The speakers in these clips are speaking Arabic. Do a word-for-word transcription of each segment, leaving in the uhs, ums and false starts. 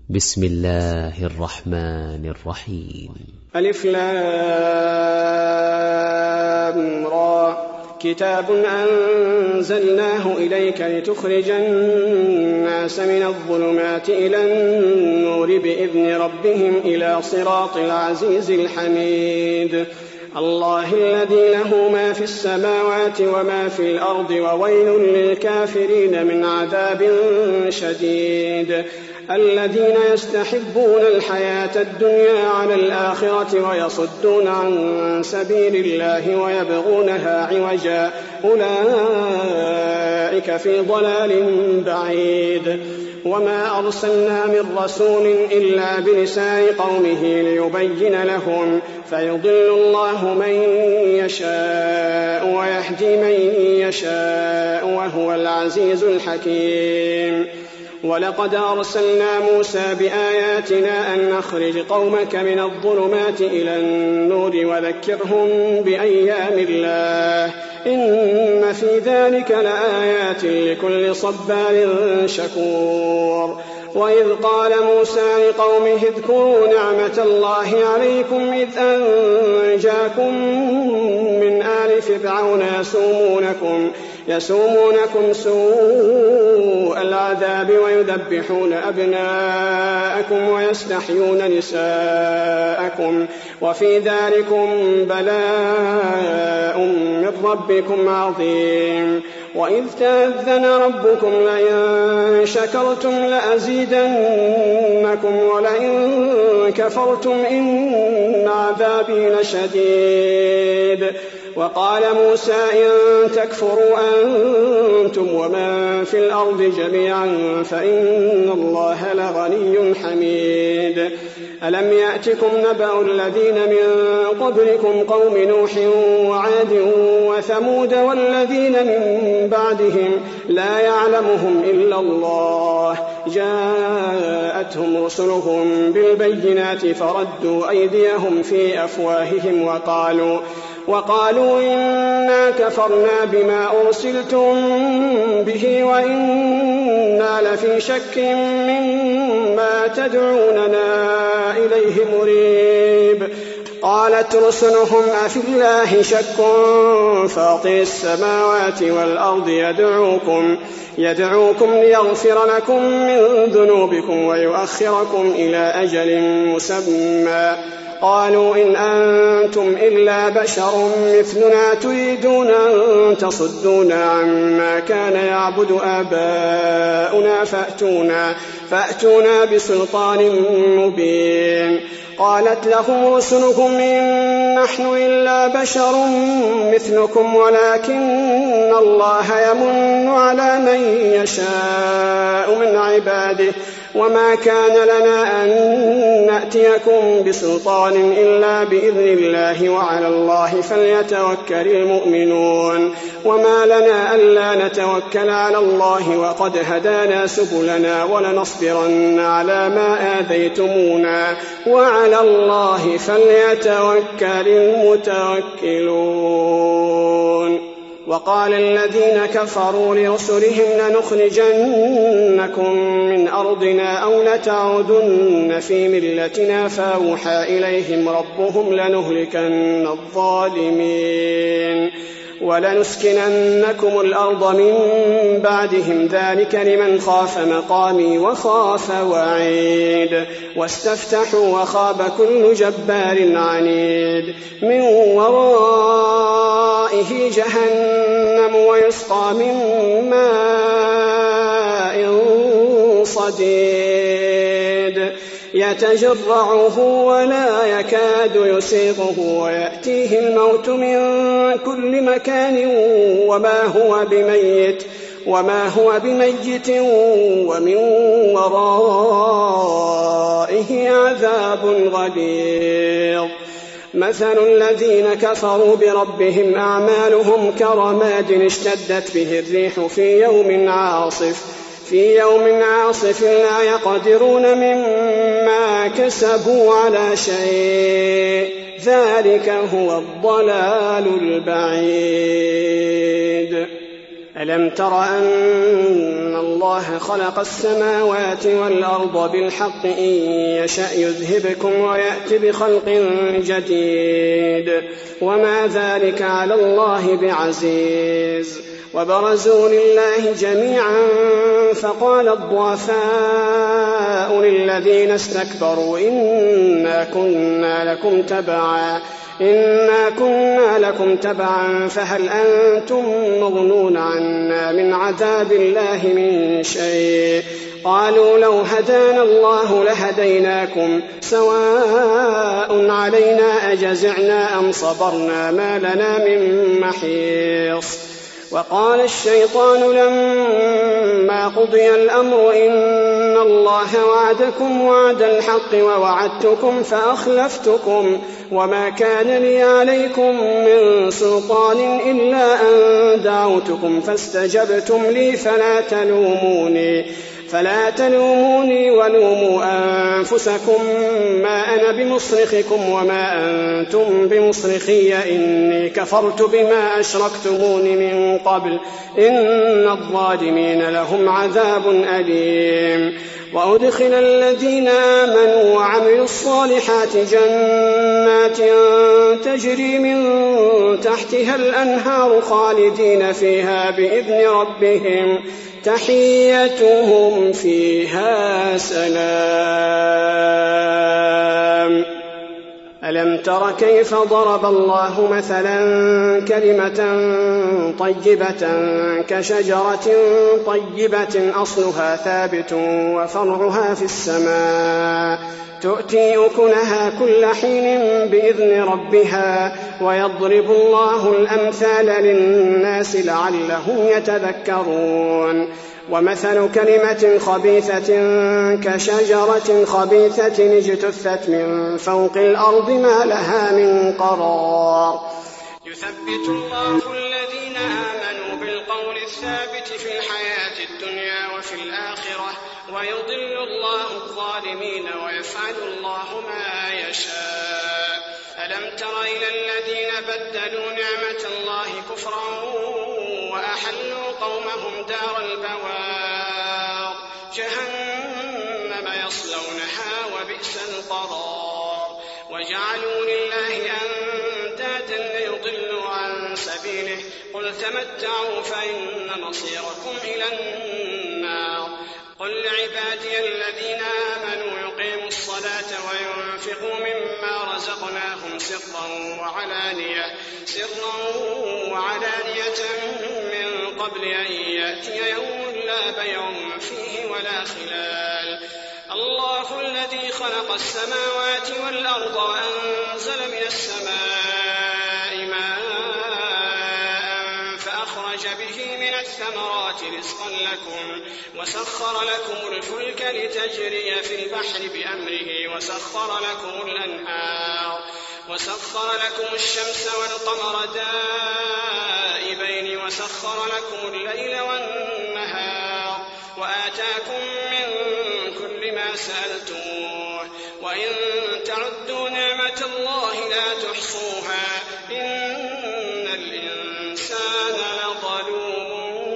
بسم الله الرحمن الرحيم. ألف لام را كتاب أنزلناه إليك لتخرج الناس من الظلمات إلى النور بإذن ربهم إلى صراط العزيز الحميد الله الذي له ما في السماوات وما في الأرض وويل للكافرين من عذاب شديد الذين يستحبون الحياة الدنيا على الآخرة ويصدون عن سبيل الله ويبغونها عوجا أولئك في ضلال بعيد وما أرسلنا من رسول إلا بلسان قومه ليبين لهم فيضل الله من يشاء ويهدي من يشاء وهو العزيز الحكيم ولقد أرسلنا موسى بآياتنا أن نخرج قومك من الظلمات إلى النور وذكرهم بأيام الله إن في ذلك لآيات لكل صبار شكور وإذ قال موسى لقومه اذكروا نعمة الله عليكم إذ أنجاكم من آل فرعون يسومونكم يسومونكم سوء العذاب ويذبحون أبناءكم ويستحيون نساءكم وفي ذلكم بلاء من ربكم عظيم وإذ تأذن ربكم لئن شكرتم لأزيدنكم ولئن كفرتم إن عذابي لشديد وقال موسى إن تكفروا أنتم ومن في الأرض جميعا فإن الله لغني حميد ألم يأتكم نبأ الذين من قبلكم قوم نوح وعاد وثمود والذين من بعدهم لا يعلمهم إلا الله جاءتهم رسلهم بالبينات فردوا أيديهم في أفواههم وقالوا وقالوا إنا كفرنا بما أرسلتم به وإنا لفي شك مما تدعوننا إليه مريب قالت رسلهم أفي الله شك فاطر السماوات والأرض يدعوكم يدعوكم ليغفر لكم من ذنوبكم ويؤخركم إلى أجل مسمى قالوا إن أنتم إلا بشر مثلنا تريدون أن تصدونا عما كان يعبد آباؤنا فأتونا, فأتونا بسلطان مبين قالت لهم رسلهم إن نحن إلا بشر مثلكم ولكن الله يمن على من يشاء من عباده وما كان لنا أن نأتيكم بسلطان إلا بإذن الله وعلى الله فليتوكل المؤمنون وما لنا ألا نتوكل على الله وقد هدانا سبلنا ولنصبرن على ما آذيتمونا وعلى الله فليتوكل المتوكلون وقال الذين كفروا لرسلهم لنخرجنكم من أرضنا أو لتعودن في ملتنا فأوحى إليهم ربهم لنهلكن الظالمين ولنسكننكم الأرض من بعدهم ذلك لمن خاف مقامي وخاف وعيد واستفتحوا وخاب كل جبار عنيد من ورائه جهنم ويسقى من ماء صديد يتجرعه ولا يكاد يسيغه ويأتيه الموت من كل مكان وما هو بميت وما هو بميت ومن ورائه عذاب غليظ مثل الذين كفروا بربهم أعمالهم كرماد اشتدت به الريح في يوم عاصف في يوم عاصف لا يقدرون مما كسبوا على شيء ذلك هو الضلال البعيد ألم تر أن الله خلق السماوات والأرض بالحق إن يشأ يذهبكم ويأتي بخلق جديد وما ذلك على الله بعزيز. وبرزوا لله جميعا فقال الضعفاء للذين استكبروا إنا كنا لكم تبعا إنا كنا لكم تبعا فهل أنتم مغنون عنا من عذاب الله من شيء قالوا لو هدانا الله لهديناكم سواء علينا أجزعنا أم صبرنا ما لنا من محيص. وقال الشيطان لما قضي الأمر إن الله وعدكم وعد الحق ووعدتكم فأخلفتكم وما كان لي عليكم من سلطان إلا أن دعوتكم فاستجبتم لي فلا تلوموني فلا تلوموني ولوموا أنفسكم ما أنا بمصرخكم وما أنتم بمصرخي إني كفرت بما أشركتمون من قبل إن الظالمين لهم عذاب أليم. وأدخل الذين آمنوا وعملوا الصالحات جنات تجري من تحتها الأنهار خالدين فيها بإذن ربهم تحيتهم فيها سلام. ألم تر كيف ضرب الله مثلا كلمة طيبة كشجرة طيبة أصلها ثابت وفرعها في السماء تؤتي أكلها كل حين بإذن ربها ويضرب الله الأمثال للناس لعلهم يتذكرون. ومثل كلمة خبيثة كشجرة خبيثة اجتثت من فوق الأرض ما لها من قرار. يثبت الله الذين آمنوا بالقول الثابت في الحياة الدنيا وفي الآخرة ويضل الله الظالمين ويفعل الله ما يشاء. ألم تر إلى الذين بدلوا نعمة الله كفرا وأحلوا قومهم دار البوار جهنم يصلونها وبئس القرار. وجعلوا لله أندادا ليضلوا عن سبيله قل تمتعوا فإن مصيركم إلى النار. قل لعبادي الذين آمنوا يقيموا الصلاة وينفقوا مما رزقناهم سرا وعلانية سرا وعلانية من قبل أن يأتي يوم لا بيع فيه ولا خلال. الله الذي خلق السماوات والأرض وأنزل من السماء ماء فأخرج به من الثمرات رزقا لكم وسخر لكم الفلك لتجري في البحر بأمره وسخر لكم الأنهار وسخر لكم الشمس والقمر دائبين وسخر لكم الليل والنهار وآتاكم من كل ما سألتموه وإن تعدوا نعمة الله لا تحصوها إن الإنسان لظلوم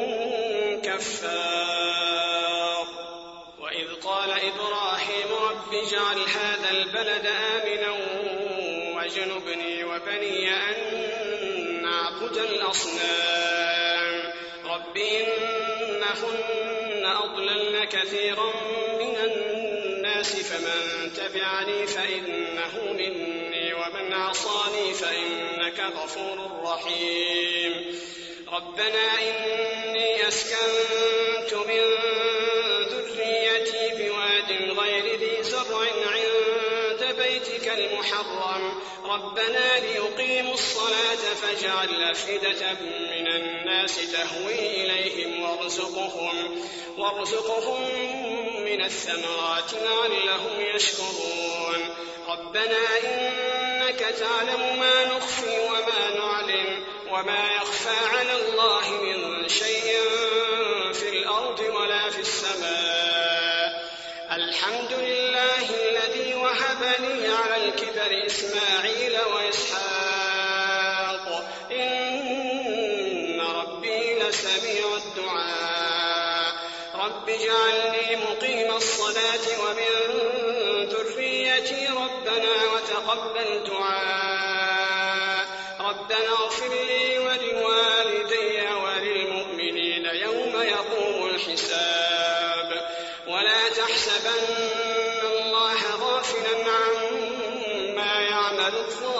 كفار. وإذ قال إبراهيم رب اجعل هذا البلد آمنا واجنبني وبني أن نعبد الأصنام رب إنهن أضللن كثيرا من الناس فمن تبعني فإنه مني ومن عصاني فإنك غفور رحيم. ربنا إني أسكنت من ذريتي بواد غير ذي زرع عند بيتك المحرم ربنا ليقيموا الصلاة فاجعل أفئدة من الناس تهوي إليهم وارزقهم, وارزقهم من الثمرات لعلهم يشكرون. ربنا إنك تعلم ما نخفي وما نعلن وما يخفى على الله من شيء في الأرض ولا في السماء. الحمد لله الذي وهب لي على الكبر إسماعيل وإسحاق إن ربي لسميع اجعلني مقيم الصلاة ومن ذريتي ربنا وتقبل دعاء ربنا اغفر لي ولوالدي وللمؤمنين يوم يقوم الحساب ولا تحسبن الله غافلا عما يعمل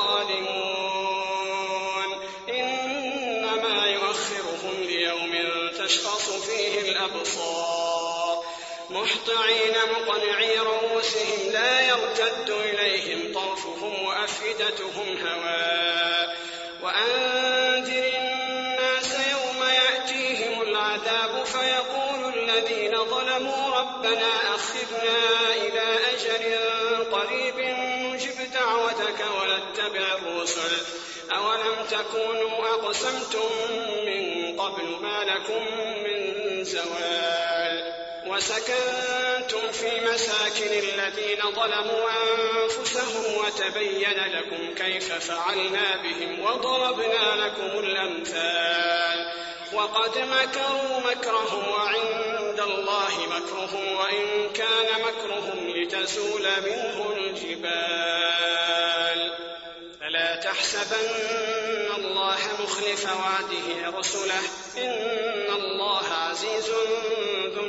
الظالمون إنما يؤخرهم ليوم تشخص فيه الأبصار مهطعين مقنعي رؤوسهم لا يرتد إليهم طرفهم وأفئدتهم هواء وأنذر الناس يوم يأتيهم العذاب فيقول الذين ظلموا ربنا أخرنا إلى أجل قريب نجب دعوتك ونتبع الرسل أولم تكونوا أقسمتم من قبل ما لكم من زوال وسكنتم في مساكن الذين ظلموا أنفسهم وتبين لكم كيف فعلنا بهم وضربنا لكم الأمثال وقد مكروا مكرهم وعند الله مكرهم وإن كان مكرهم لتزول منه الجبال فلا تحسبن الله مخلف وعده رسله إن الله عزيز ذو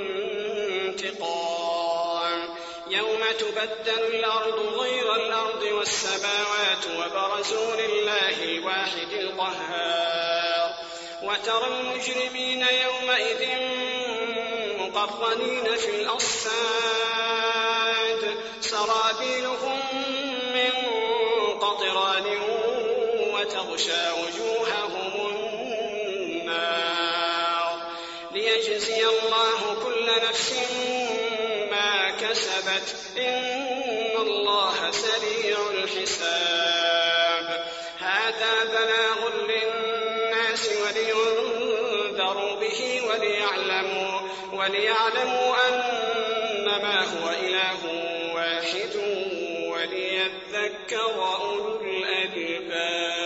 انتقام يوم تبدل الأرض غير الأرض والسماوات وبرزوا لله الواحد القهار وترى المجرمين يومئذ مقرنين في الأصفاد سرابيلهم من قطران وتغشى وجوههم النار ليجزي الله كل نفس ما كسبت إن الله سريع الحساب هذا بلاغ للناس ولينذروا به وليعلموا, وليعلموا أنما هو إله واحد وليذكر أولو الألباب.